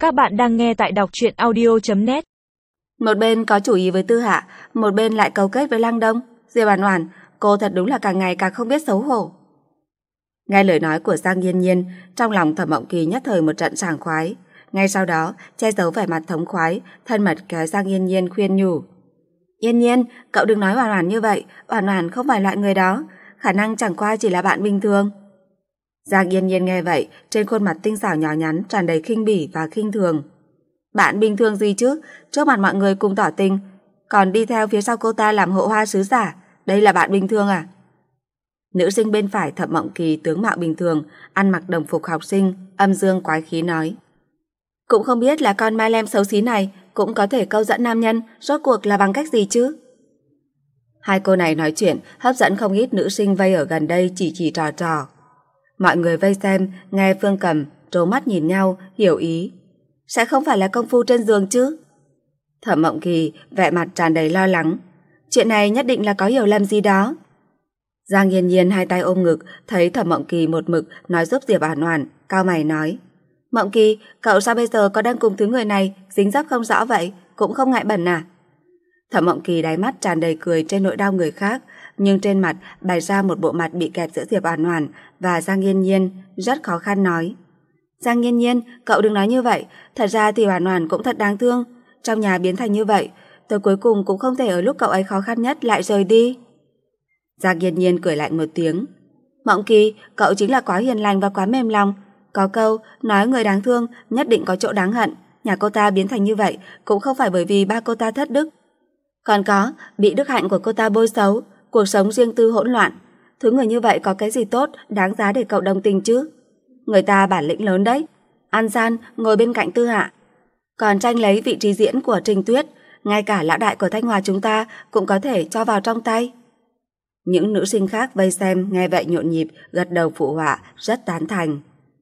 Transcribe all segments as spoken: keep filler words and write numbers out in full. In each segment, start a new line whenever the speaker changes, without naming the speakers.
Các bạn đang nghe tại đọc truyện audio chấm net.
Một bên có chủ ý với Tư Hạ, một bên lại cấu kết với Lăng Đông. Diệp Oản Oản, cô thật đúng là càng ngày càng không biết xấu hổ. Nghe lời nói của Giang Nhiên Nhiên, trong lòng Thẩm Mộng Kỳ nhất thời một trận sảng khoái. Ngay sau đó, che giấu vẻ mặt thống khoái, thân mật kéo Giang Nhiên Nhiên khuyên nhủ. Nhiên Nhiên, cậu đừng nói Oản Oản như vậy, Oản Oản không phải loại người đó, khả năng chẳng qua chỉ là bạn bình thường. Giang Nhiên Nhiên nghe vậy, trên khuôn mặt tinh xảo nhỏ nhắn tràn đầy khinh bỉ và khinh thường. Bạn bình thường gì chứ, trước mặt mọi người cùng tỏ tình, còn đi theo phía sau cô ta làm hộ hoa sứ giả, đây là bạn bình thường à? Nữ sinh bên phải Thẩm Mộng Kỳ tướng mạo bình thường, ăn mặc đồng phục học sinh, âm dương quái khí nói. Cũng không biết là con ma lem xấu xí này cũng có thể câu dẫn nam nhân, rốt cuộc là bằng cách gì chứ? Hai cô này nói chuyện hấp dẫn không ít nữ sinh vây ở gần đây chỉ chỉ trò trò. Mọi người vây xem, nghe Phương Cầm, trố mắt nhìn nhau, hiểu ý. Sẽ không phải là công phu trên giường chứ? Thẩm Mộng Kỳ vẻ mặt tràn đầy lo lắng. Chuyện này nhất định là có hiểu lầm gì đó. Giang Nhiên Nhiên hai tay ôm ngực, thấy Thẩm Mộng Kỳ một mực nói giúp Diệp Oản Oản, cau mày nói. Mộng Kỳ, cậu sao bây giờ có đang cùng thứ người này dính dấp không rõ vậy, cũng không ngại bẩn à? Thẩm Mộng Kỳ đáy mắt tràn đầy cười trên nỗi đau người khác, nhưng trên mặt bày ra một bộ mặt bị kẹp giữa Diệp Oản Oản và Giang Nhiên Nhiên, rất khó khăn nói. Giang Nhiên Nhiên, cậu đừng nói như vậy, thật ra thì Oản Oản cũng thật đáng thương, trong nhà biến thành như vậy, tôi cuối cùng cũng không thể ở lúc cậu ấy khó khăn nhất lại rời đi. Giang Nhiên Nhiên cười lạnh một tiếng. Mộng Kỳ, cậu chính là quá hiền lành và quá mềm lòng, có câu nói người đáng thương nhất định có chỗ đáng hận, nhà cô ta biến thành như vậy cũng không phải bởi vì ba cô ta thất đức. Còn có, bị đức hạnh của cô ta bôi xấu, cuộc sống riêng tư hỗn loạn. Thứ người như vậy có cái gì tốt, đáng giá để cậu đồng tình chứ? Người ta bản lĩnh lớn đấy, ăn gian, ngồi bên cạnh Tư Hạ. Còn tranh lấy vị trí diễn của Trình Tuyết, ngay cả lão đại của Thanh Hòa chúng ta cũng có thể cho vào trong tay. Những nữ sinh khác vây xem nghe vậy nhộn nhịp, gật đầu phụ họa, rất tán thành.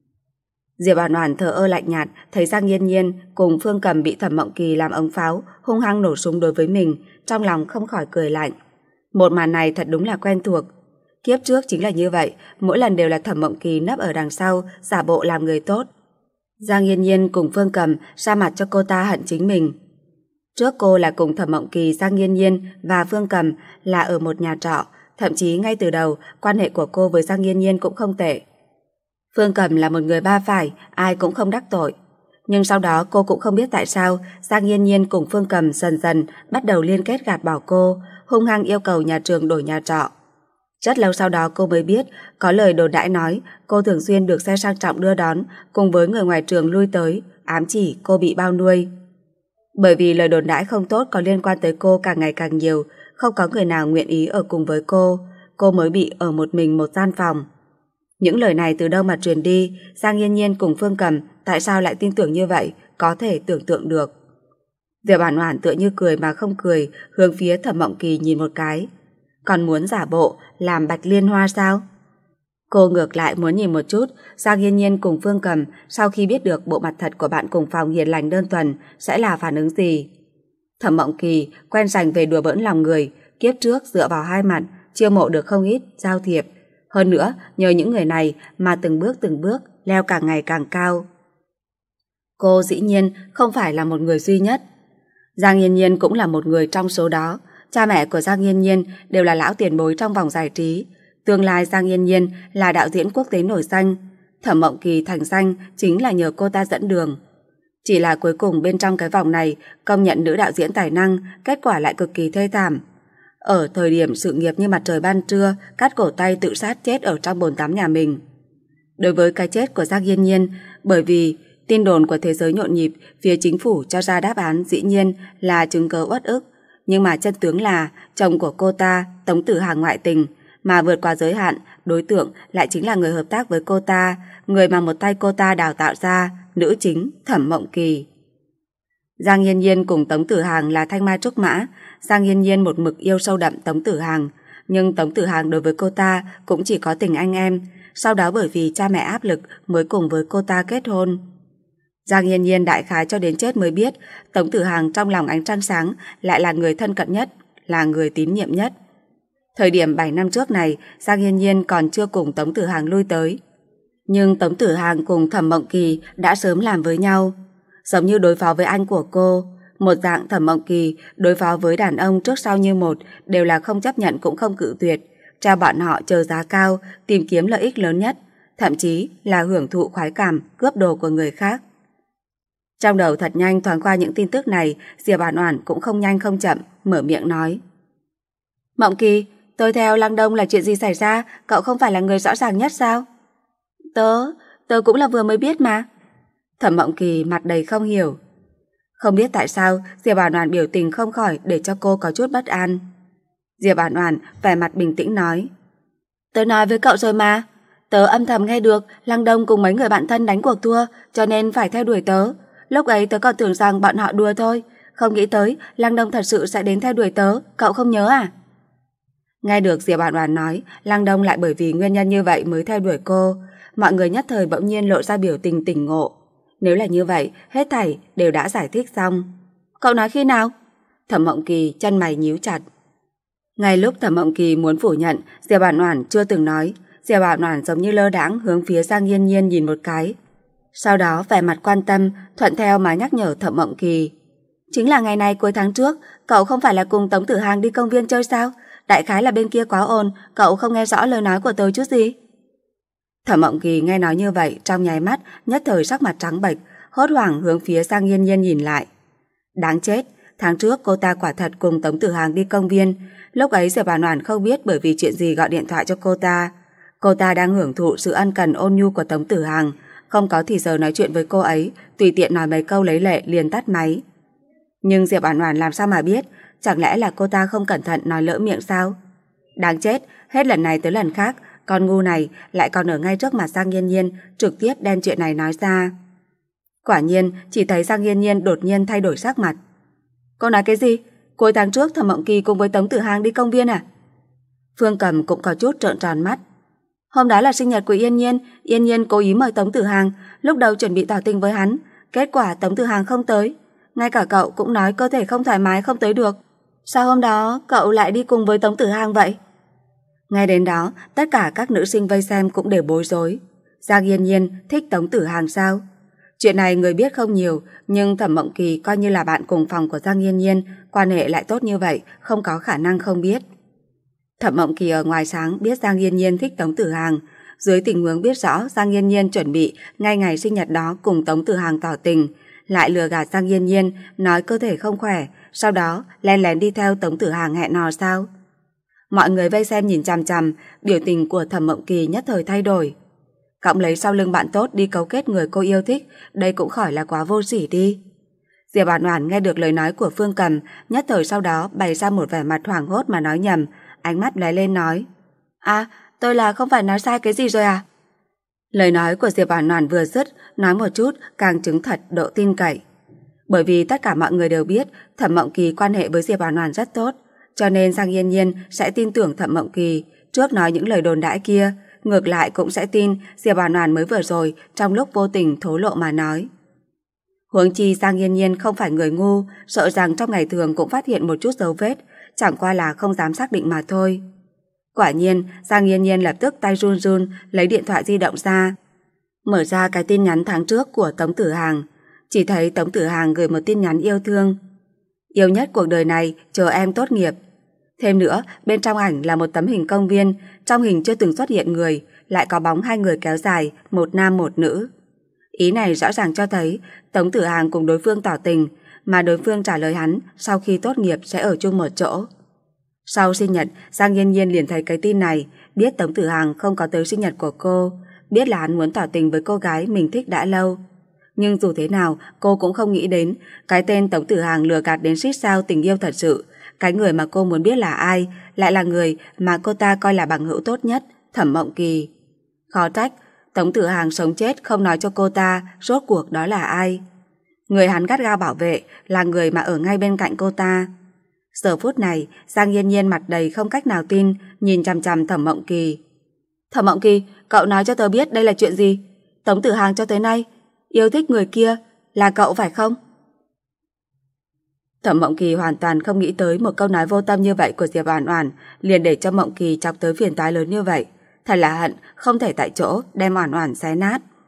Diệp Oản Oản thờ ơ lạnh nhạt, thấy Giang Nhiên Nhiên cùng Phương Cầm bị Thẩm Mộng Kỳ làm ống pháo, hung hăng nổ súng đối với mình, trong lòng không khỏi cười lạnh. Một màn này thật đúng là quen thuộc. Kiếp trước chính là như vậy, mỗi lần đều là Thẩm Mộng Kỳ nấp ở đằng sau, giả bộ làm người tốt. Giang Nhiên Nhiên cùng Phương Cầm ra mặt cho cô ta hận chính mình. Trước cô là cùng Thẩm Mộng Kỳ, Giang Nhiên Nhiên và Phương Cầm là ở một nhà trọ, thậm chí ngay từ đầu quan hệ của cô với Giang Nhiên Nhiên cũng không tệ. Phương Cầm là một người ba phải, ai cũng không đắc tội. Nhưng sau đó cô cũng không biết tại sao Giang Nhiên Nhiên cùng Phương Cầm dần dần bắt đầu liên kết gạt bỏ cô, hung hăng yêu cầu nhà trường đổi nhà trọ. Rất lâu sau đó cô mới biết, có lời đồn đãi nói cô thường xuyên được xe sang trọng đưa đón cùng với người ngoài trường lui tới, ám chỉ cô bị bao nuôi. Bởi vì lời đồn đãi không tốt có liên quan tới cô càng ngày càng nhiều, không có người nào nguyện ý ở cùng với cô, cô mới bị ở một mình một gian phòng. Những lời này từ đâu mà truyền đi, Giang Nhiên Nhiên cùng Phương Cầm tại sao lại tin tưởng như vậy, có thể tưởng tượng được. Diệp Oản Oản tựa như cười mà không cười, hướng phía Thẩm Mộng Kỳ nhìn một cái. Còn muốn giả bộ làm Bạch Liên Hoa sao? Cô ngược lại muốn nhìn một chút Giang Nhiên Nhiên cùng Phương Cầm sau khi biết được bộ mặt thật của bạn cùng phòng hiền lành đơn thuần sẽ là phản ứng gì. Thẩm Mộng Kỳ quen dành về đùa bỡn lòng người, kiếp trước dựa vào hai mặt chiêu mộ được không ít giao thiệp. Hơn nữa, nhờ những người này mà từng bước từng bước leo càng ngày càng cao. Cô dĩ nhiên không phải là một người duy nhất. Giang Nhiên Nhiên cũng là một người trong số đó. Cha mẹ của Giang Nhiên Nhiên đều là lão tiền bối trong vòng giải trí. Tương lai Giang Nhiên Nhiên là đạo diễn quốc tế nổi danh. Thẩm Mộng Kỳ thành danh chính là nhờ cô ta dẫn đường. Chỉ là cuối cùng bên trong cái vòng này công nhận nữ đạo diễn tài năng, kết quả lại cực kỳ thê thảm. Ở thời điểm sự nghiệp như mặt trời ban trưa, cắt cổ tay tự sát chết ở trong bồn tắm nhà mình. Đối với cái chết của Giang Nhiên Nhiên, bởi vì tin đồn của thế giới nhộn nhịp, phía chính phủ cho ra đáp án dĩ nhiên là chứng cớ uất ức. Nhưng mà chân tướng là chồng của cô ta, Tống Tử Hàng ngoại tình, mà vượt qua giới hạn, đối tượng lại chính là người hợp tác với cô ta, người mà một tay cô ta đào tạo ra, nữ chính Thẩm Mộng Kỳ. Giang Nhiên Nhiên cùng Tống Tử Hàng là thanh mai trúc mã. Giang Nhiên Nhiên một mực yêu sâu đậm Tống Tử Hàng, nhưng Tống Tử Hàng đối với cô ta cũng chỉ có tình anh em, sau đó bởi vì cha mẹ áp lực mới cùng với cô ta kết hôn. Giang Nhiên Nhiên đại khái cho đến chết mới biết Tống Tử Hàng trong lòng ánh trăng sáng lại là người thân cận nhất, là người tín nhiệm nhất. Thời điểm bảy năm trước này, Giang Nhiên Nhiên còn chưa cùng Tống Tử Hàng lui tới. Nhưng Tống Tử Hàng cùng Thẩm Mộng Kỳ đã sớm làm với nhau. giống như đối phó với anh của cô. Một dạng Thẩm Mộng Kỳ đối phó với đàn ông trước sau như một, đều là không chấp nhận cũng không cự tuyệt, cho bọn họ chờ giá cao, tìm kiếm lợi ích lớn nhất, thậm chí là hưởng thụ khoái cảm cướp đồ của người khác. Trong đầu thật nhanh thoáng qua những tin tức này, Diệp Oản Oản cũng không nhanh không chậm mở miệng nói: Mộng Kỳ, tôi theo Lăng Đông là chuyện gì xảy ra, cậu không phải là người rõ ràng nhất sao? Tớ, tớ cũng là vừa mới biết mà. Thẩm Mộng Kỳ mặt đầy không hiểu. Không biết tại sao Diệp Oản Oản biểu tình không khỏi để cho cô có chút bất an. Diệp Oản Oản vẻ mặt bình tĩnh nói: Tớ nói với cậu rồi mà, tớ âm thầm nghe được Lăng Đông cùng mấy người bạn thân đánh cuộc thua, cho nên phải theo đuổi tớ. Lúc ấy tớ còn tưởng rằng bọn họ đùa thôi, không nghĩ tới Lăng Đông thật sự sẽ đến theo đuổi tớ, cậu không nhớ à? Nghe được Diệp Oản Oản nói Lăng Đông lại bởi vì nguyên nhân như vậy mới theo đuổi cô, mọi người nhất thời bỗng nhiên lộ ra biểu tình tỉnh ngộ. Nếu là như vậy, hết thảy đều đã giải thích xong. Cậu nói khi nào? Thẩm Mộng Kỳ chân mày nhíu chặt. Ngay lúc Thẩm Mộng Kỳ muốn phủ nhận Diệp Oản Oản chưa từng nói, Diệp Oản Oản giống như lơ đãng hướng phía Giang Nhiên Nhiên nhìn một cái. Sau đó vẻ mặt quan tâm, thuận theo mà nhắc nhở Thẩm Mộng Kỳ. Chính là ngày này cuối tháng trước, cậu không phải là cùng Tống Tử Hàng đi công viên chơi sao? Đại khái là bên kia quá ồn, cậu không nghe rõ lời nói của tôi chút gì. Thẩm Mộng Kỳ nghe nói như vậy, trong nháy mắt nhất thời sắc mặt trắng bệch, hốt hoảng hướng phía Giang Nhiên Nhiên nhìn lại. Đáng chết, tháng trước cô ta quả thật cùng Tống Tử Hàng đi công viên, lúc ấy Diệp Oản Oản không biết bởi vì chuyện gì gọi điện thoại cho cô ta. Cô ta đang hưởng thụ sự ân cần ôn nhu của Tống Tử Hàng, không có thì giờ nói chuyện với cô ấy, tùy tiện nói mấy câu lấy lệ liền tắt máy. Nhưng Diệp Oản Oản làm sao mà biết, chẳng lẽ là cô ta không cẩn thận nói lỡ miệng sao? Đáng chết, hết lần này tới lần khác, con ngu này lại còn ở ngay trước mặt Giang Nhiên Nhiên, trực tiếp đem chuyện này nói ra. Quả nhiên, chỉ thấy Giang Nhiên Nhiên đột nhiên thay đổi sắc mặt. Cô nói cái gì? Cuối tháng trước Thẩm Mộng Kỳ cùng với Tống Tử Hàng đi công viên à? Phương Cầm cũng có chút trợn tròn mắt. Hôm đó là sinh nhật của Yên Nhiên, Yên Nhiên cố ý mời Tống Tử Hàng, lúc đầu chuẩn bị tỏ tình với hắn, kết quả Tống Tử Hàng không tới. Ngay cả cậu cũng nói cơ thể không thoải mái không tới được. Sao hôm đó cậu lại đi cùng với Tống Tử Hàng vậy? Ngay đến đó, tất cả các nữ sinh vây xem cũng đều bối rối. Giang Yên Nhiên thích Tống Tử Hàng sao? Chuyện này người biết không nhiều, nhưng Thẩm Mộng Kỳ coi như là bạn cùng phòng của Giang Yên Nhiên, quan hệ lại tốt như vậy, không có khả năng không biết. Thẩm Mộng Kỳ ở ngoài sáng biết Giang Yên Nhiên thích Tống Tử Hàng, dưới tình huống biết rõ Giang Yên Nhiên chuẩn bị ngay ngày sinh nhật đó cùng Tống Tử Hàng tỏ tình, lại lừa gạt Giang Yên Nhiên nói cơ thể không khỏe, sau đó lén lén đi theo Tống Tử Hàng hẹn hò sao? Mọi người vây xem nhìn chằm chằm, biểu tình của Thẩm Mộng Kỳ nhất thời thay đổi. Cõng lấy sau lưng bạn tốt đi cấu kết người cô yêu thích, đây cũng khỏi là quá vô sỉ đi. Diệp Oản Oản nghe được lời nói của Phương Cầm, nhất thời sau đó bày ra một vẻ mặt hoảng hốt mà nói nhầm, ánh mắt lóe lên nói: "À, tôi là không phải nói sai cái gì rồi à?" Lời nói của Diệp Oản Oản vừa dứt, nói một chút càng chứng thật độ tin cậy. Bởi vì tất cả mọi người đều biết Thẩm Mộng Kỳ quan hệ với Diệp Oản Oản rất tốt, cho nên Giang Yên Nhiên sẽ tin tưởng Thẩm Mộng Kỳ, trước nói những lời đồn đãi kia, ngược lại cũng sẽ tin Diệp Oản Oản mới vừa rồi trong lúc vô tình thổ lộ mà nói. Huống chi Giang Yên Nhiên không phải người ngu, sợ rằng trong ngày thường cũng phát hiện một chút dấu vết, chẳng qua là không dám xác định mà thôi. Quả nhiên, Giang Yên Nhiên lập tức tay run run lấy điện thoại di động ra, mở ra cái tin nhắn tháng trước của Tống Tử Hàng, chỉ thấy Tống Tử Hàng gửi một tin nhắn yêu thương: "Yêu nhất cuộc đời này, chờ em tốt nghiệp." Thêm nữa, bên trong ảnh là một tấm hình công viên, trong hình chưa từng xuất hiện người, lại có bóng hai người kéo dài, một nam một nữ. Ý này rõ ràng cho thấy Tống Tử Hàng cùng đối phương tỏ tình, mà đối phương trả lời hắn sau khi tốt nghiệp sẽ ở chung một chỗ. Sau sinh nhật, Giang Nhiên Nhiên liền thấy cái tin này, biết Tống Tử Hàng không có tới sinh nhật của cô, biết là hắn muốn tỏ tình với cô gái mình thích đã lâu. Nhưng dù thế nào, cô cũng không nghĩ đến cái tên Tống Tử Hàng lừa gạt đến xít sao tình yêu thật sự. Cái người mà cô muốn biết là ai, lại là người mà cô ta coi là bằng hữu tốt nhất, Thẩm Mộng Kỳ. Khó trách, Tống Tử Hàng sống chết không nói cho cô ta rốt cuộc đó là ai. Người hắn gắt gao bảo vệ là người mà ở ngay bên cạnh cô ta. Giờ phút này, Giang Yên Nhiên mặt đầy không cách nào tin, nhìn chằm chằm Thẩm Mộng Kỳ. Thẩm Mộng Kỳ, cậu nói cho tớ biết đây là chuyện gì? Tống Tử Hàng cho tới nay yêu thích người kia là cậu phải không? Thẩm Mộng Kỳ hoàn toàn không nghĩ tới một câu nói vô tâm như vậy của Diệp Oản Oản liền để cho Mộng Kỳ chọc tới phiền toái lớn như vậy. Thật là hận không thể tại chỗ đem Oản Oản xé nát.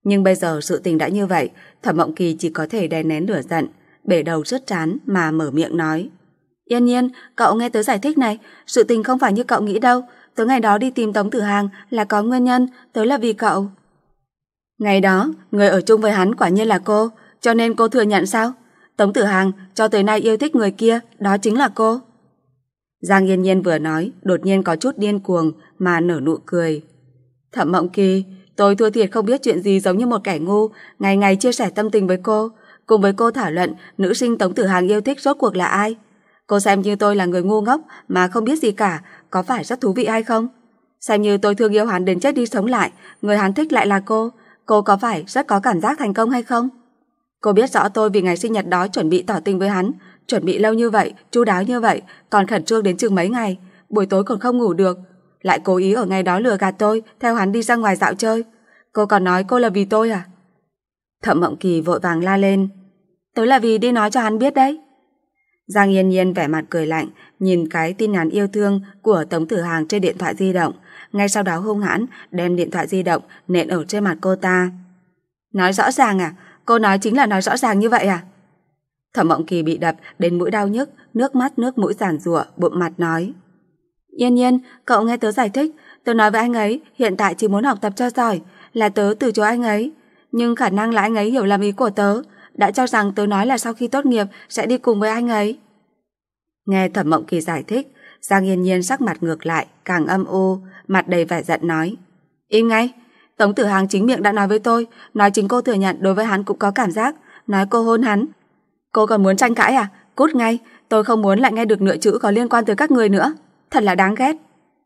Nhưng bây giờ sự tình đã như vậy, Thẩm Mộng Kỳ chỉ có thể đè nén lửa giận, bể đầu rứt trán mà mở miệng nói. Yên Nhiên, cậu nghe tớ giải thích này, sự tình không phải như cậu nghĩ đâu. Tớ ngày đó đi tìm Tống Tử Hàng là có nguyên nhân, tớ là vì cậu. Ngày đó, người ở chung với hắn quả nhiên là cô, cho nên cô thừa nhận sao? Tống Tử Hàng cho tới nay yêu thích người kia, đó chính là cô. Giang Yên Nhiên vừa nói, đột nhiên có chút điên cuồng mà nở nụ cười. Thẩm Mộng Kỳ, tôi thua thiệt không biết chuyện gì, giống như một kẻ ngu, ngày ngày chia sẻ tâm tình với cô, cùng với cô thảo luận nữ sinh Tống Tử Hàng yêu thích rốt cuộc là ai. Cô xem như tôi là người ngu ngốc mà không biết gì cả, có phải rất thú vị hay không? Xem như tôi thương yêu hắn đến chết đi sống lại, người hắn thích lại là cô, cô có phải rất có cảm giác thành công hay không? Cô biết rõ tôi vì ngày sinh nhật đó chuẩn bị tỏ tình với hắn, chuẩn bị lâu như vậy, chu đáo như vậy, còn khẩn trương đến chừng mấy ngày, buổi tối còn không ngủ được, lại cố ý ở ngày đó lừa gạt tôi, theo hắn đi ra ngoài dạo chơi. Cô còn nói cô là vì tôi à? Thẩm Mộng Kỳ vội vàng la lên. Tớ là vì đi nói cho hắn biết đấy. Giang Yên Nhiên vẻ mặt cười lạnh, nhìn cái tin nhắn yêu thương của Tống Tử Hàng trên điện thoại di động, ngay sau đó hung hãn đem điện thoại di động nện ở trên mặt cô ta. Nói rõ ràng à? Cô nói chính là nói rõ ràng như vậy à? Thẩm Mộng Kỳ bị đập đến mũi đau nhức, nước mắt nước mũi giàn giụa, bụng mặt nói. Yên Nhiên, cậu nghe tớ giải thích, tớ nói với anh ấy hiện tại chỉ muốn học tập cho giỏi, là tớ từ chối anh ấy, nhưng khả năng là anh ấy hiểu lầm ý của tớ, đã cho rằng tớ nói là sau khi tốt nghiệp sẽ đi cùng với anh ấy. Nghe Thẩm Mộng Kỳ giải thích, Giang Yên Nhiên sắc mặt ngược lại, càng âm u, mặt đầy vẻ giận nói. Im ngay, Tống Tử Hàng chính miệng đã nói với tôi, nói chính cô thừa nhận đối với hắn cũng có cảm giác, nói cô hôn hắn. Cô còn muốn tranh cãi à? Cút ngay, tôi không muốn lại nghe được nửa chữ có liên quan tới các người nữa, thật là đáng ghét.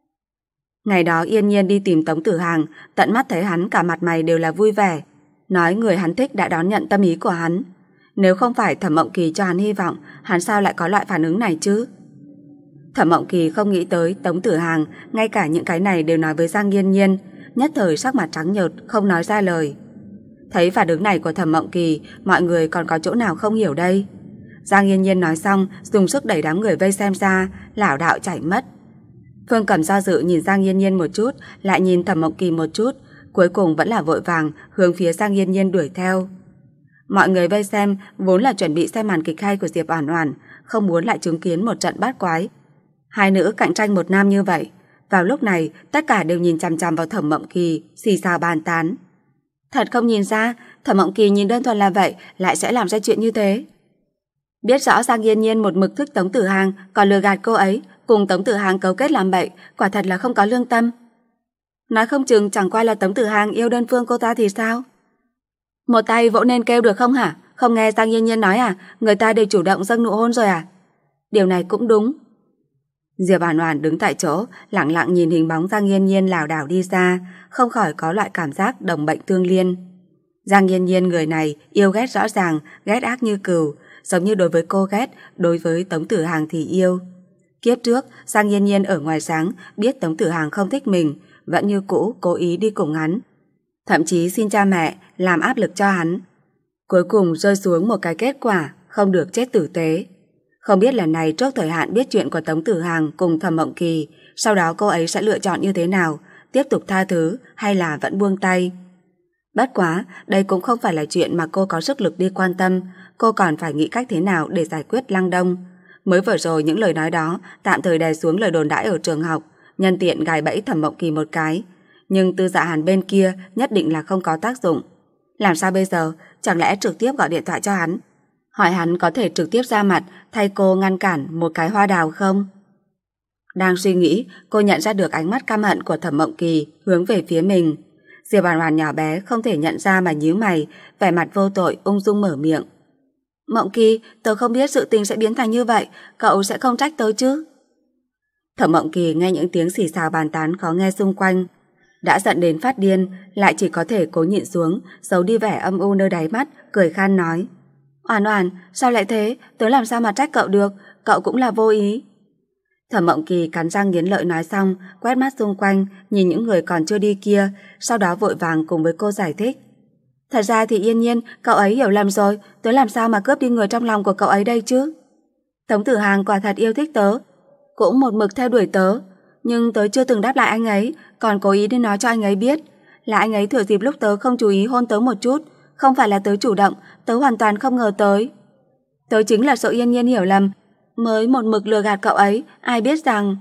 Ngày đó Yên Nhiên đi tìm Tống Tử Hàng, tận mắt thấy hắn cả mặt mày đều là vui vẻ, nói người hắn thích đã đón nhận tâm ý của hắn. Nếu không phải Thẩm Mộng Kỳ cho hắn hy vọng, hắn sao lại có loại phản ứng này chứ? Thẩm Mộng Kỳ không nghĩ tới Tống Tử Hàng ngay cả những cái này đều nói với Giang Yên Nhiên, nhất thời sắc mặt trắng nhợt, không nói ra lời. Thấy phản ứng này của Thẩm Mộng Kỳ, mọi người còn có chỗ nào không hiểu đây? Giang Yên Nhiên nói xong, dùng sức đẩy đám người vây xem ra, lảo đảo chạy mất. Phương Cẩm do dự nhìn Giang Yên Nhiên một chút, lại nhìn Thẩm Mộng Kỳ một chút, cuối cùng vẫn là vội vàng hướng phía Giang Yên Nhiên đuổi theo. Mọi người vây xem vốn là chuẩn bị xem màn kịch hay của Diệp Oản Oản, không muốn lại chứng kiến một trận bát quái. Hai nữ cạnh tranh một nam như vậy, vào lúc này tất cả đều nhìn chằm chằm vào Thẩm Mộng Kỳ, xì xào bàn tán. Thật không nhìn ra, Thẩm Mộng Kỳ nhìn đơn thuần là vậy lại sẽ làm ra chuyện như thế. Biết rõ Giang Yên Nhiên một mực thích Tống Tử Hàng, còn lừa gạt cô ấy, cùng Tống Tử Hàng cấu kết làm bậy, quả thật là không có lương tâm. Nói không chừng chẳng qua là Tống Tử Hàng yêu đơn phương cô ta thì sao? Một tay vỗ nên kêu được không hả? Không nghe Giang Yên Nhiên nói à? Người ta đều chủ động dâng nụ hôn rồi à? Điều này cũng đúng. Diệp Oản Oản đứng tại chỗ, lặng lặng nhìn hình bóng Giang Yên Nhiên lảo đảo đi xa, không khỏi có loại cảm giác đồng bệnh tương liên. Giang Yên Nhiên người này yêu ghét rõ ràng, ghét ác như cừu, giống như đối với cô ghét, đối với Tống Tử Hàng thì yêu. Kiếp trước, Giang Yên Nhiên ở ngoài sáng biết Tống Tử Hàng không thích mình, vẫn như cũ cố ý đi cùng hắn, thậm chí xin cha mẹ làm áp lực cho hắn. Cuối cùng rơi xuống một cái kết quả không được chết tử tế. Không biết lần này trước thời hạn biết chuyện của Tống Tử Hàng cùng Thẩm Mộng Kỳ, sau đó cô ấy sẽ lựa chọn như thế nào, tiếp tục tha thứ hay là vẫn buông tay. Bất quá, đây cũng không phải là chuyện mà cô có sức lực đi quan tâm, cô còn phải nghĩ cách thế nào để giải quyết Lăng Đông. Mới vừa rồi những lời nói đó tạm thời đè xuống lời đồn đãi ở trường học, nhân tiện gài bẫy Thẩm Mộng Kỳ một cái. Nhưng Tư Dạ Hàn bên kia nhất định là không có tác dụng. Làm sao bây giờ? Chẳng lẽ trực tiếp gọi điện thoại cho hắn, hỏi hắn có thể trực tiếp ra mặt thay cô ngăn cản một cái hoa đào không? Đang suy nghĩ, cô nhận ra được ánh mắt căm hận của Thẩm Mộng Kỳ hướng về phía mình. Diệp Oản Oản nhỏ bé không thể nhận ra mà nhíu mày, vẻ mặt vô tội ung dung mở miệng. Mộng Kỳ, tớ không biết sự tình sẽ biến thành như vậy, cậu sẽ không trách tớ chứ? Thẩm Mộng Kỳ nghe những tiếng xì xào bàn tán khó nghe xung quanh, đã giận đến phát điên, lại chỉ có thể cố nhịn xuống, giấu đi vẻ âm u nơi đáy mắt, cười khan nói. Oản Oản, sao lại thế? Tớ làm sao mà trách cậu được, cậu cũng là vô ý. Thẩm Mộng Kỳ cắn răng nghiến lợi nói xong, quét mắt xung quanh, nhìn những người còn chưa đi kia, sau đó vội vàng cùng với cô giải thích. Thật ra thì Yên Nhiên, cậu ấy hiểu lầm rồi, tớ làm sao mà cướp đi người trong lòng của cậu ấy đây chứ? Tống Tử Hàng quả thật yêu thích tớ, cũng một mực theo đuổi tớ, nhưng tớ chưa từng đáp lại anh ấy, còn cố ý đi nói cho anh ấy biết. Là anh ấy thừa dịp lúc tớ không chú ý hôn tớ một chút. Không phải là tớ chủ động, tớ hoàn toàn không ngờ tới. Tớ chính là sợ Yên Nhiên hiểu lầm, mới một mực lừa gạt cậu ấy, ai biết rằng...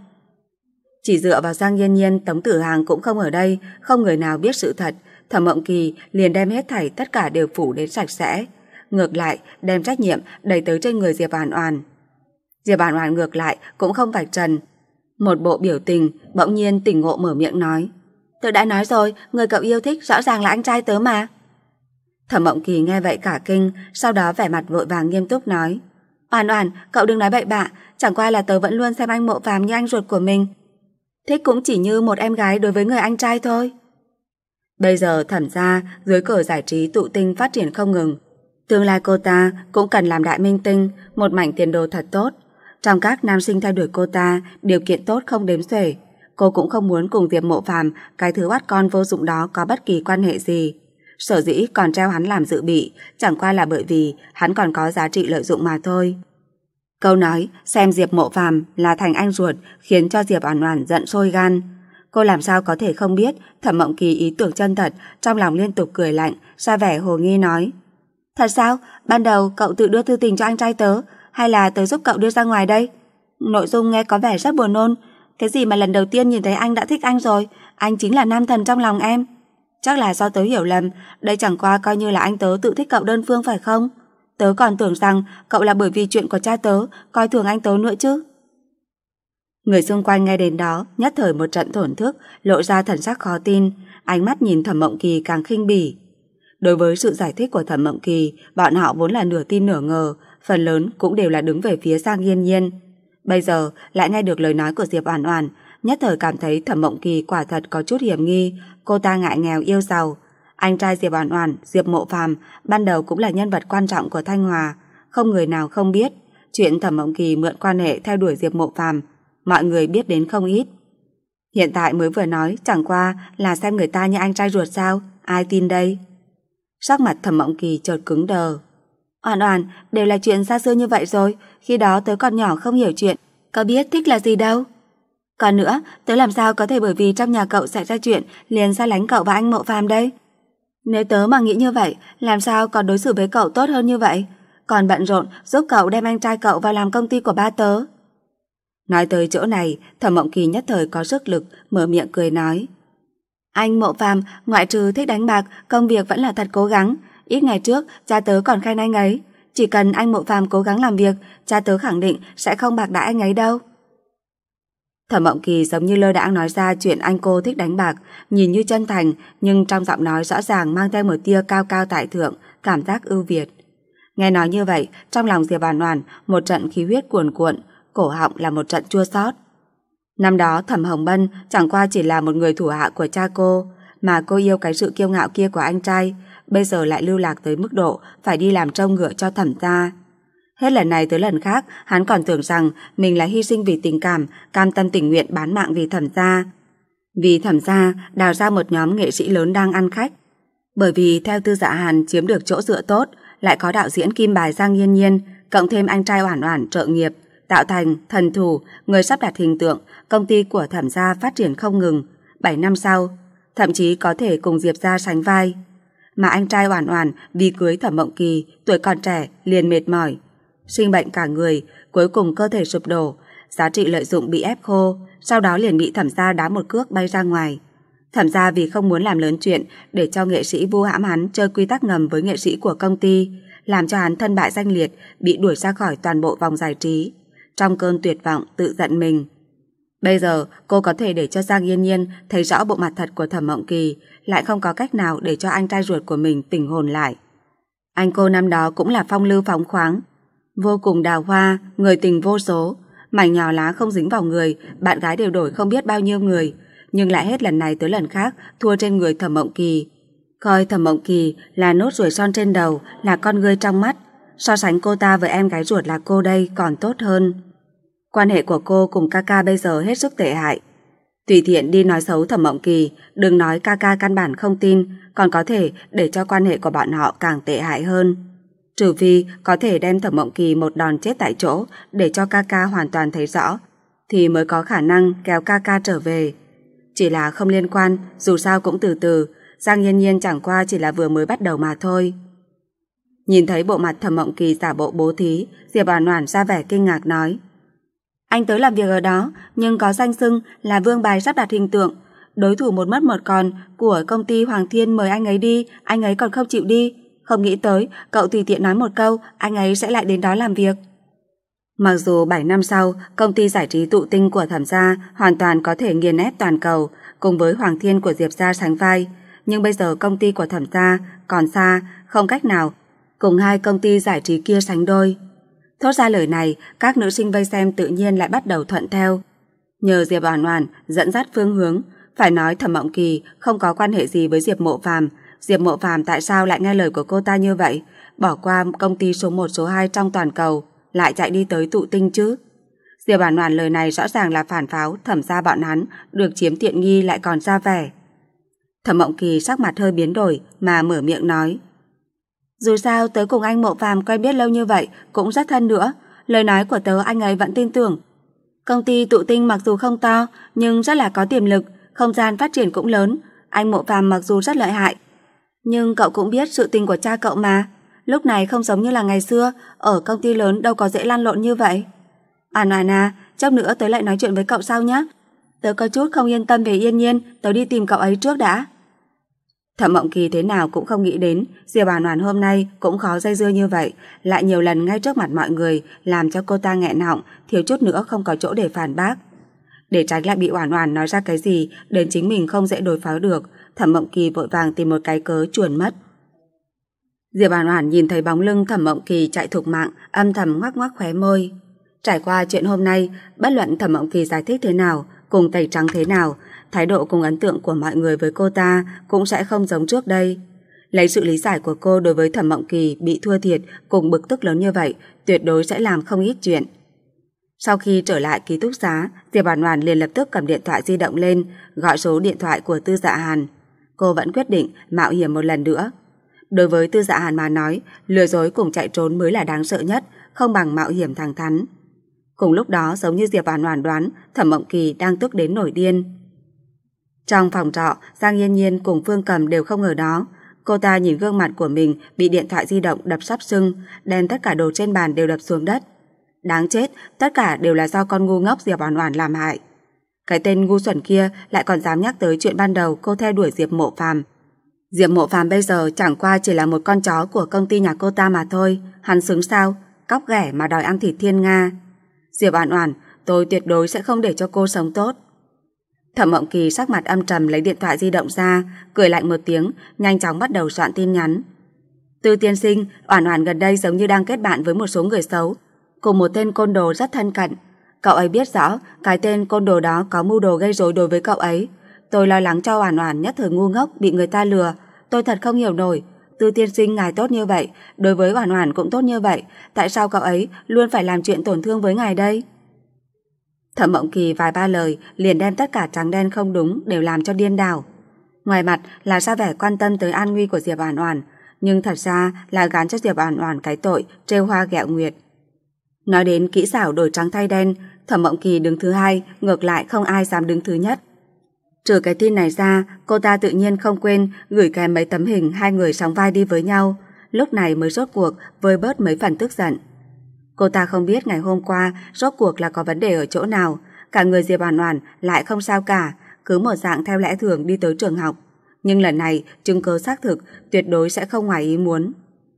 Chỉ dựa vào Giang Yên Nhiên, Tống Tử Hàng cũng không ở đây, không người nào biết sự thật. Thẩm Mộng Kỳ liền đem hết thảy tất cả đều phủ đến sạch sẽ. Ngược lại, đem trách nhiệm đẩy tới trên người Diệp Oản Oản. Diệp Oản Oản ngược lại cũng không vạch trần. Một bộ biểu tình, bỗng nhiên tỉnh ngộ mở miệng nói. Tớ đã nói rồi, người cậu yêu thích rõ ràng là anh trai tớ mà. Thẩm Mộng Kỳ nghe vậy cả kinh, sau đó vẻ mặt vội vàng nghiêm túc nói. Oản Oản, cậu đừng nói bậy bạ, chẳng qua là tớ vẫn luôn xem anh Mộ Phàm như anh ruột của mình. Thích cũng chỉ như một em gái đối với người anh trai thôi. Bây giờ Thẩm gia dưới cờ giải trí tụ tinh phát triển không ngừng. Tương lai cô ta cũng cần làm đại minh tinh, một mảnh tiền đồ thật tốt. Trong các nam sinh theo đuổi cô ta, điều kiện tốt không đếm xuể. Cô cũng không muốn cùng Diệp Mộ Phàm, cái thứ bắt con vô dụng đó có bất kỳ quan hệ gì. Sở dĩ còn treo hắn làm dự bị, chẳng qua là bởi vì hắn còn có giá trị lợi dụng mà thôi. Câu nói xem Diệp Mộ Phàm là thành anh ruột khiến cho Diệp Oản Oản giận sôi gan. Cô làm sao có thể không biết Thẩm Mộng Kỳ ý tưởng chân thật, trong lòng liên tục cười lạnh, ra vẻ hồ nghi nói. Thật sao? Ban đầu cậu tự đưa thư tình cho anh trai tớ, hay là tớ giúp cậu đưa ra ngoài đây? Nội dung nghe có vẻ rất buồn nôn. Cái gì mà lần đầu tiên nhìn thấy anh đã thích anh rồi? Anh chính là nam thần trong lòng em. Chắc là do tớ hiểu lầm, đây chẳng qua coi như là anh tớ tự thích cậu đơn phương phải không? Tớ còn tưởng rằng cậu là bởi vì chuyện của cha tớ, coi thường anh tớ nữa chứ. Người xung quanh nghe đến đó, nhất thời một trận thổn thức, lộ ra thần sắc khó tin, ánh mắt nhìn Thẩm Mộng Kỳ càng khinh bỉ. Đối với sự giải thích của Thẩm Mộng Kỳ, bọn họ vốn là nửa tin nửa ngờ, phần lớn cũng đều là đứng về phía Giang Yên Nhiên. Bây giờ lại nghe được lời nói của Diệp Oản Oản, nhất thời cảm thấy Thẩm Mộng Kỳ quả thật có chút hiểm nghi, cô ta ngại nghèo yêu giàu. Anh trai Diệp Oản Oản, Diệp Mộ Phàm ban đầu cũng là nhân vật quan trọng của Thanh Hòa, không người nào không biết. Chuyện Thẩm Mộng Kỳ mượn quan hệ theo đuổi Diệp Mộ Phàm, mọi người biết đến không ít. Hiện tại mới vừa nói chẳng qua là xem người ta như anh trai ruột sao, ai tin đây? Sắc mặt Thẩm Mộng Kỳ chợt cứng đờ. Oản Oản, đều là chuyện xa xưa như vậy rồi, khi đó tớ còn nhỏ không hiểu chuyện, có biết thích là gì đâu. Còn nữa, tớ làm sao có thể bởi vì trong nhà cậu xảy ra chuyện liền xa lánh cậu và anh Mộ Phàm đây? Nếu tớ mà nghĩ như vậy, làm sao còn đối xử với cậu tốt hơn như vậy? Còn bận rộn giúp cậu đem anh trai cậu vào làm công ty của ba tớ. Nói tới chỗ này, Thẩm Mộng Kỳ nhất thời có sức lực, mở miệng cười nói. Anh Mộ Phàm ngoại trừ thích đánh bạc, công việc vẫn là thật cố gắng. Ít ngày trước, cha tớ còn khen anh ấy. Chỉ cần anh Mộ Phàm cố gắng làm việc, cha tớ khẳng định sẽ không bạc đãi anh ấy đâu. Thẩm Mộng Kỳ giống như lơ đãng nói ra chuyện anh cô thích đánh bạc, nhìn như chân thành, nhưng trong giọng nói rõ ràng mang theo một tia cao cao tại thượng, cảm giác ưu việt. Nghe nói như vậy, trong lòng Diệp Oản Oản một trận khí huyết cuồn cuộn, cổ họng là một trận chua xót. Năm đó Thẩm Hồng Bân chẳng qua chỉ là một người thủ hạ của cha cô, mà cô yêu cái sự kiêu ngạo kia của anh trai, bây giờ lại lưu lạc tới mức độ phải đi làm trâu ngựa cho Thẩm gia. Hết lần này tới lần khác, hắn còn tưởng rằng mình là hy sinh vì tình cảm, cam tâm tình nguyện bán mạng vì Thẩm gia. Vì Thẩm gia đào ra một nhóm nghệ sĩ lớn đang ăn khách. Bởi vì theo Tư Dạ Hàn chiếm được chỗ dựa tốt, lại có đạo diễn kim bài Giang Yên Nhiên, cộng thêm anh trai Oản Oản trợ nghiệp, tạo thành thần thủ, người sắp đặt hình tượng, công ty của Thẩm gia phát triển không ngừng. bảy năm sau, thậm chí có thể cùng Diệp gia sánh vai. Mà anh trai Oản Oản vì cưới Thẩm Mộng Kỳ, tuổi còn trẻ liền mệt mỏi, sinh bệnh cả người, cuối cùng cơ thể sụp đổ, giá trị lợi dụng bị ép khô, sau đó liền bị Thẩm gia đá một cước bay ra ngoài. Thẩm gia vì không muốn làm lớn chuyện để cho nghệ sĩ vu hãm hắn chơi quy tắc ngầm với nghệ sĩ của công ty, làm cho hắn thân bại danh liệt, bị đuổi ra khỏi toàn bộ vòng giải trí. Trong cơn tuyệt vọng tự giận mình. Bây giờ cô có thể để cho Giang Yên Nhiên thấy rõ bộ mặt thật của Thẩm Mộng Kỳ, lại không có cách nào để cho anh trai ruột của mình tỉnh hồn lại. Anh cô năm đó cũng là phong lưu phóng khoáng, vô cùng đào hoa, người tình vô số, mảnh nhỏ lá không dính vào người, bạn gái đều đổi không biết bao nhiêu người, nhưng lại hết lần này tới lần khác thua trên người Thẩm Mộng Kỳ. Coi Thẩm Mộng Kỳ là nốt ruồi son trên đầu, là con ngươi trong mắt, so sánh cô ta với em gái ruột là cô đây còn tốt hơn. Quan hệ của cô cùng ca ca bây giờ hết sức tệ hại. Tùy tiện đi nói xấu Thẩm Mộng Kỳ, đừng nói ca ca căn bản không tin, còn có thể để cho quan hệ của bọn họ càng tệ hại hơn. Trừ phi có thể đem Thẩm Mộng Kỳ một đòn chết tại chỗ để cho ca ca hoàn toàn thấy rõ, thì mới có khả năng kéo ca ca trở về. Chỉ là không liên quan, dù sao cũng từ từ, Giang Nhiên Nhiên chẳng qua chỉ là vừa mới bắt đầu mà thôi. Nhìn thấy bộ mặt Thẩm Mộng Kỳ giả bộ bố thí, Diệp Oản Oản ra vẻ kinh ngạc nói: Anh tới làm việc ở đó, nhưng có danh xưng là vương bài sắp đặt hình tượng. Đối thủ một mất một còn của công ty Hoàng Thiên mời anh ấy đi, anh ấy còn không chịu đi. Không nghĩ tới, cậu tùy tiện nói một câu, anh ấy sẽ lại đến đó làm việc. Mặc dù bảy năm sau, công ty giải trí Tụ Tinh của Thẩm gia hoàn toàn có thể nghiền ép toàn cầu, cùng với Hoàng Thiên của Diệp gia sánh vai, nhưng bây giờ công ty của Thẩm gia còn xa, không cách nào cùng hai công ty giải trí kia sánh đôi. Thốt ra lời này, các nữ sinh vây xem tự nhiên lại bắt đầu thuận theo. Nhờ Diệp Oản Oản dẫn dắt phương hướng, phải nói Thẩm Mộng Kỳ không có quan hệ gì với Diệp Mộ Phàm. Diệp Mộ Phàm tại sao lại nghe lời của cô ta như vậy, bỏ qua công ty số một số hai trong toàn cầu, lại chạy đi tới Tụ Tinh chứ? Diệp Oản Oản lời này rõ ràng là phản pháo Thẩm gia bọn hắn được chiếm tiện nghi lại còn ra vẻ. Thẩm Mộng Kỳ sắc mặt hơi biến đổi mà mở miệng nói: Dù sao tớ cùng anh Mộ Phàm quen biết lâu như vậy cũng rất thân nữa, lời nói của tớ anh ấy vẫn tin tưởng. Công ty Tụ Tinh mặc dù không to nhưng rất là có tiềm lực, không gian phát triển cũng lớn. Anh Mộ Phàm mặc dù rất lợi hại, nhưng cậu cũng biết sự tình của cha cậu mà. Lúc này không giống như là ngày xưa, ở công ty lớn đâu có dễ lăn lộn như vậy. Oản Oản à, chốc nữa tớ lại nói chuyện với cậu sau nhé. Tớ có chút không yên tâm về Yên Nhiên, tớ đi tìm cậu ấy trước đã. Thẩm Mộng Kỳ thế nào cũng không nghĩ đến Diệp Oản Oản hôm nay cũng khó dây dưa như vậy, lại nhiều lần ngay trước mặt mọi người, làm cho cô ta nghẹn họng, thiếu chút nữa không có chỗ để phản bác. Để tránh lại bị Oản Oản nói ra cái gì đến chính mình không dễ đối phó được, Thẩm Mộng Kỳ vội vàng tìm một cái cớ chuồn mất. Diệp Oản Oản nhìn thấy bóng lưng Thẩm Mộng Kỳ chạy thục mạng, âm thầm ngoắc ngoắc khóe môi. Trải qua chuyện hôm nay, bất luận Thẩm Mộng Kỳ giải thích thế nào, cùng tẩy trắng thế nào, thái độ cùng ấn tượng của mọi người với cô ta cũng sẽ không giống trước đây. Lấy sự lý giải của cô đối với Thẩm Mộng Kỳ bị thua thiệt cùng bực tức lớn như vậy, tuyệt đối sẽ làm không ít chuyện. Sau khi trở lại ký túc xá, Diệp Oản Oản liền lập tức cầm điện thoại di động lên, gọi số điện thoại của Tư Dạ Hàn. Cô vẫn quyết định mạo hiểm một lần nữa. Đối với Tư Dạ Hàn mà nói, lừa dối cùng chạy trốn mới là đáng sợ nhất, không bằng mạo hiểm thẳng thắn. Cùng lúc đó, giống như Diệp Oản Oản đoán, Thẩm Mộng Kỳ đang tức đến nổi điên. Trong phòng trọ, Giang Yên Nhiên cùng Phương Cầm đều không ở đó. Cô ta nhìn gương mặt của mình bị điện thoại di động đập sắp sưng, đem tất cả đồ trên bàn đều đập xuống đất. Đáng chết, tất cả đều là do con ngu ngốc Diệp Oản Oản làm hại. Cái tên ngu xuẩn kia lại còn dám nhắc tới chuyện ban đầu cô theo đuổi Diệp Mộ Phàm. Diệp Mộ Phàm bây giờ chẳng qua chỉ là một con chó của công ty nhà cô ta mà thôi, hắn xứng sao, cóc ghẻ mà đòi ăn thịt thiên nga. Diệp Oản Oản, tôi tuyệt đối sẽ không để cho cô sống tốt. Thẩm Mộng Kỳ sắc mặt âm trầm lấy điện thoại di động ra, cười lạnh một tiếng, nhanh chóng bắt đầu soạn tin nhắn. Tư tiên sinh, Oản Oản gần đây giống như đang kết bạn với một số người xấu, cùng một tên côn đồ rất thân cận. Cậu ấy biết rõ cái tên côn đồ đó có mưu đồ gây rối đối với cậu ấy. Tôi lo lắng cho Oản Oản nhất thời ngu ngốc bị người ta lừa, tôi thật không hiểu nổi. Tư tiên sinh ngài tốt như vậy, đối với Oản Oản cũng tốt như vậy, tại sao cậu ấy luôn phải làm chuyện tổn thương với ngài đây? Thẩm Mộng Kỳ vài ba lời liền đem tất cả trắng đen không đúng đều làm cho điên đảo. Ngoài mặt là ra vẻ quan tâm tới an nguy của Diệp Oản Oản, nhưng thật ra là gán cho Diệp Oản Oản cái tội trêu hoa ghẹo nguyệt. Nói đến kỹ xảo đổi trắng thay đen, Thẩm Mộng Kỳ đứng thứ hai, ngược lại không ai dám đứng thứ nhất. Trừ cái tin này ra, cô ta tự nhiên không quên gửi kèm mấy tấm hình hai người sóng vai đi với nhau, lúc này mới rốt cuộc vơi bớt mấy phần tức giận. Cô ta không biết ngày hôm qua rốt cuộc là có vấn đề ở chỗ nào, cả người Diệp Oản Oản lại không sao cả, cứ một dạng theo lẽ thường đi tới trường học. Nhưng lần này chứng cứ xác thực tuyệt đối sẽ không ngoài ý muốn.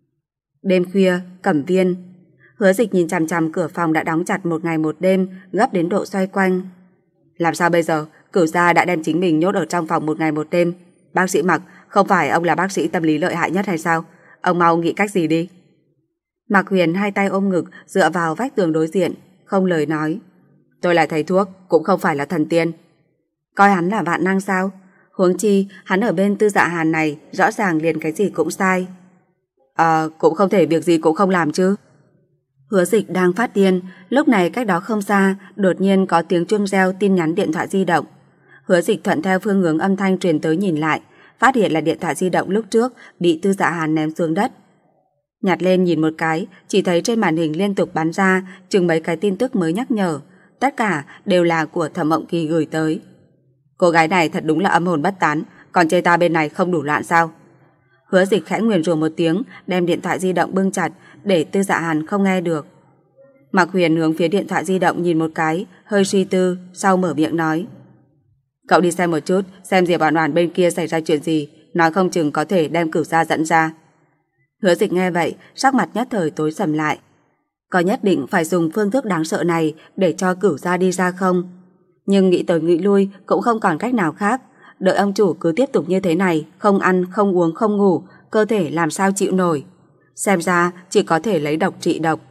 Đêm khuya, Cẩm Viên. Hứa Dịch nhìn chằm chằm cửa phòng đã đóng chặt một ngày một đêm, gấp đến độ xoay quanh. Làm sao bây giờ? Cửu gia đã đem chính mình nhốt ở trong phòng một ngày một đêm. Bác sĩ Mạc, không phải ông là bác sĩ tâm lý lợi hại nhất hay sao? Ông mau nghĩ cách gì đi. Mạc Huyền hai tay ôm ngực dựa vào vách tường đối diện, không lời nói. Tôi là thầy thuốc, cũng không phải là thần tiên. Coi hắn là vạn năng sao? Huống chi hắn ở bên Tư Dạ Hàn này rõ ràng liền cái gì cũng sai. Ờ, à, cũng không thể việc gì cũng không làm chứ. Hứa Dịch đang phát điên, lúc này cách đó không xa đột nhiên có tiếng chuông reo tin nhắn điện thoại di động. Hứa Dịch thuận theo phương hướng âm thanh truyền tới nhìn lại, phát hiện là điện thoại di động lúc trước bị Tư Dạ Hàn ném xuống đất. Nhặt lên nhìn một cái, chỉ thấy trên màn hình liên tục bắn ra chừng mấy cái tin tức mới nhắc nhở, tất cả đều là của Thẩm Mộng Kỳ gửi tới. Cô gái này thật đúng là âm hồn bất tán, còn chê ta bên này không đủ loạn sao? Hứa Dịch khẽ nguyền rủa một tiếng, đem điện thoại di động bưng chặt để Tư Dạ Hàn không nghe được. Mạc Huyền hướng phía điện thoại di động nhìn một cái, hơi suy tư, sau mở miệng nói: cậu đi xem một chút, xem Diệp Oản Oản bên kia xảy ra chuyện gì, nói không chừng có thể đem Cửu gia dẫn ra. Hứa Dịch nghe vậy, sắc mặt nhất thời tối sầm lại. Có nhất định phải dùng phương thức đáng sợ này để cho Cửu gia đi ra không? Nhưng nghĩ tới nghĩ lui cũng không còn cách nào khác. Đợi ông chủ cứ tiếp tục như thế này, không ăn, không uống, không ngủ, cơ thể làm sao chịu nổi. Xem ra chỉ có thể lấy độc trị độc.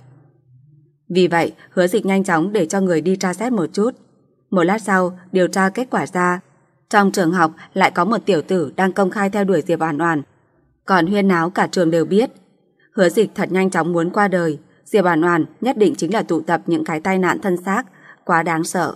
Vì vậy, Hứa Dịch nhanh chóng để cho người đi tra xét một chút. Một lát sau, điều tra kết quả ra. Trong trường học lại có một tiểu tử đang công khai theo đuổi Diệp Oản Oản. Còn huyên náo cả trường đều biết. Hứa Dịch thật nhanh chóng muốn qua đời. Diệp Oản Oản nhất định chính là tụ tập những cái tai nạn thân xác, quá đáng sợ.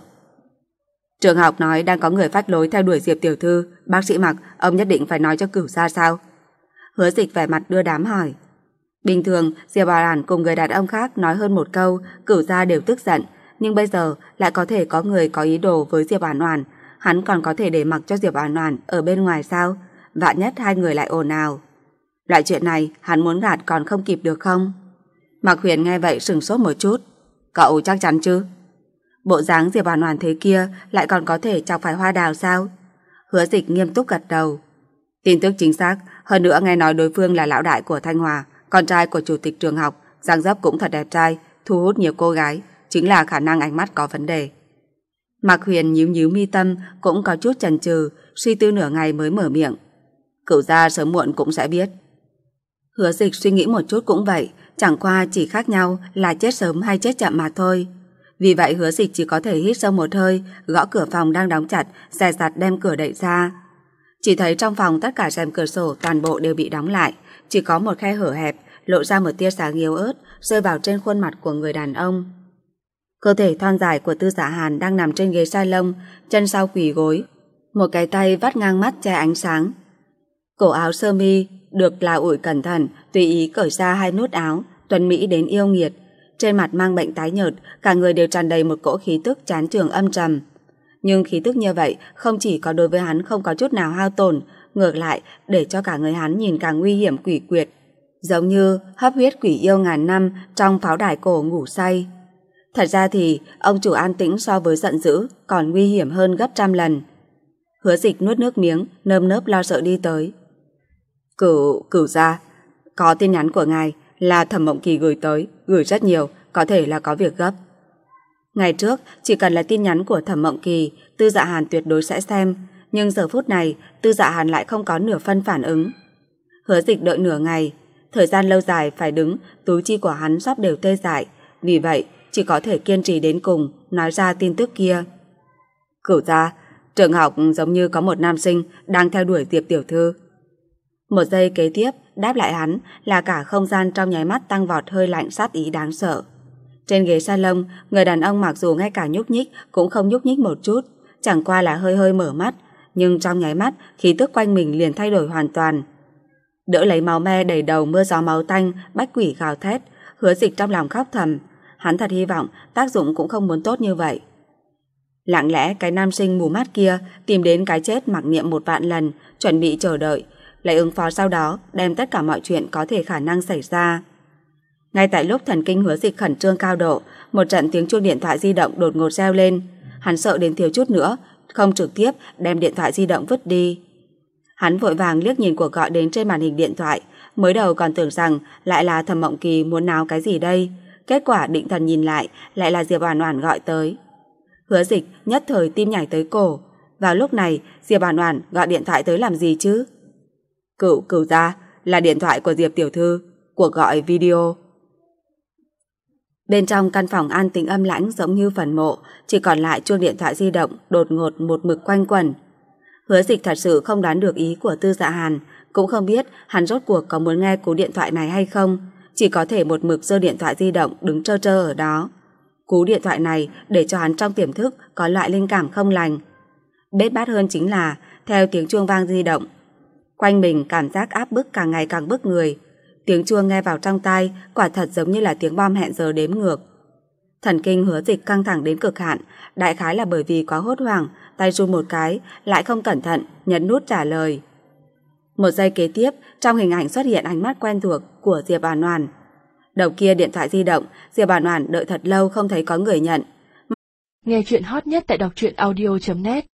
Trường học nói đang có người phách lối theo đuổi Diệp tiểu thư, bác sĩ Mạc, ông nhất định phải nói cho Cửu gia sao? Hứa Dịch vẻ mặt đưa đám hỏi. Bình thường, Diệp Oản Oản cùng người đàn ông khác nói hơn một câu, Cửu gia đều tức giận, nhưng bây giờ lại có thể có người có ý đồ với Diệp Oản Oản, hắn còn có thể để mặc cho Diệp Oản Oản ở bên ngoài sao? Vạn nhất hai người lại ồn ào. Loại chuyện này hắn muốn gạt còn không kịp được không? Mạc Huyền nghe vậy sửng sốt một chút. Cậu chắc chắn chứ? Bộ dáng Diệp Oản Oản thế kia lại còn có thể chọc phải Hoa Đào sao? Hứa Dịch nghiêm túc gật đầu. Tin tức chính xác, hơn nữa nghe nói đối phương là lão đại của Thanh Hòa, con trai của chủ tịch trường học, dáng dấp cũng thật đẹp trai, thu hút nhiều cô gái, chính là khả năng ánh mắt có vấn đề. Mạc Huyền nhíu nhíu mi tâm, cũng có chút chần chừ, suy tư nửa ngày mới mở miệng. Cửu gia sớm muộn cũng sẽ biết. Hứa Dịch suy nghĩ một chút cũng vậy, chẳng qua chỉ khác nhau là chết sớm hay chết chậm mà thôi. Vì vậy Hứa Dịch chỉ có thể hít sâu một hơi, gõ cửa phòng đang đóng chặt, dè dặt đem cửa đẩy ra. Chỉ thấy trong phòng tất cả rèm cửa sổ toàn bộ đều bị đóng lại, chỉ có một khe hở hẹp, lộ ra một tia sáng yếu ớt, rơi vào trên khuôn mặt của người đàn ông. Cơ thể thon dài của Tư Dạ Hàn đang nằm trên ghế salon, chân sau quỳ gối, một cái tay vắt ngang mắt che ánh sáng. Cổ áo sơ mi được là ủi cẩn thận, tùy ý cởi ra hai nút áo, tuấn mỹ đến yêu nghiệt. Trên mặt mang bệnh tái nhợt, cả người đều tràn đầy một cỗ khí tức chán chường âm trầm. Nhưng khí tức như vậy không chỉ có đối với hắn không có chút nào hao tổn, ngược lại để cho cả người hắn nhìn càng nguy hiểm quỷ quyệt, giống như hấp huyết quỷ yêu ngàn năm trong pháo đài cổ ngủ say. Thật ra thì ông chủ an tĩnh so với giận dữ còn nguy hiểm hơn gấp trăm lần. Hứa Dịch nuốt nước miếng, nơm nớp lo sợ đi tới. Cửu, cửu gia, có tin nhắn của ngài, là Thẩm Mộng Kỳ gửi tới, gửi rất nhiều, có thể là có việc gấp. Ngày trước, chỉ cần là tin nhắn của Thẩm Mộng Kỳ, Tư Dạ Hàn tuyệt đối sẽ xem, nhưng giờ phút này, Tư Dạ Hàn lại không có nửa phân phản ứng. Hứa Dịch đợi nửa ngày, thời gian lâu dài phải đứng, tứ chi của hắn sắp đều tê dại, vì vậy chỉ có thể kiên trì đến cùng, nói ra tin tức kia. Cửu gia, trường học giống như có một nam sinh đang theo đuổi Diệp tiểu thư. Một giây kế tiếp, đáp lại hắn là cả không gian trong nháy mắt tăng vọt hơi lạnh sát ý đáng sợ. Trên ghế salon, người đàn ông mặc dù ngay cả nhúc nhích cũng không nhúc nhích một chút, chẳng qua là hơi hơi mở mắt, nhưng trong nháy mắt khí tức quanh mình liền thay đổi hoàn toàn. Đỡ lấy máu me đầy đầu mưa gió máu tanh, bách quỷ gào thét, Hứa Dịch trong lòng khóc thầm, hắn thật hy vọng tác dụng cũng không muốn tốt như vậy. Lặng lẽ cái nam sinh mù mắt kia tìm đến cái chết mặc niệm một vạn lần, chuẩn bị chờ đợi, lại ứng phó sau đó đem tất cả mọi chuyện có thể khả năng xảy ra. Ngay tại lúc thần kinh Hứa Dịch khẩn trương cao độ, một trận tiếng chuông điện thoại di động đột ngột reo lên. Hắn sợ đến thiếu chút nữa không trực tiếp đem điện thoại di động vứt đi. Hắn vội vàng liếc nhìn cuộc gọi đến trên màn hình điện thoại, mới đầu còn tưởng rằng lại là Thẩm Mộng Kỳ muốn náo cái gì đây, kết quả định thần nhìn lại lại là Diệp Oản Oản gọi tới. Hứa Dịch nhất thời tim nhảy tới cổ. Vào lúc này Diệp Oản Oản gọi điện thoại tới làm gì chứ? Cửu cửu gia, là điện thoại của Diệp tiểu thư, cuộc gọi video. Bên trong căn phòng an tĩnh âm lãnh giống như phần mộ, chỉ còn lại chuông điện thoại di động đột ngột một mực quanh quẩn. Hứa Dịch thật sự không đoán được ý của Tư Dạ Hàn, cũng không biết hắn rốt cuộc có muốn nghe cú điện thoại này hay không, chỉ có thể một mực giơ điện thoại di động đứng trơ trơ ở đó. Cú điện thoại này để cho hắn trong tiềm thức có loại linh cảm không lành. Bết bát hơn chính là theo tiếng chuông vang di động, quanh mình cảm giác áp bức càng ngày càng bức người. Tiếng chuông nghe vào trong tai quả thật giống như là tiếng bom hẹn giờ đếm ngược. Thần kinh Hứa Dịch căng thẳng đến cực hạn, đại khái là bởi vì quá hốt hoảng, tay run một cái, lại không cẩn thận, nhấn nút trả lời. Một giây kế tiếp, trong hình ảnh xuất hiện ánh mắt quen thuộc của Diệp Oản Oản. Đầu kia điện thoại di động, Diệp Oản Oản đợi thật lâu không thấy có người nhận.
Nghe chuyện hot nhất tại đọc truyện audio chấm net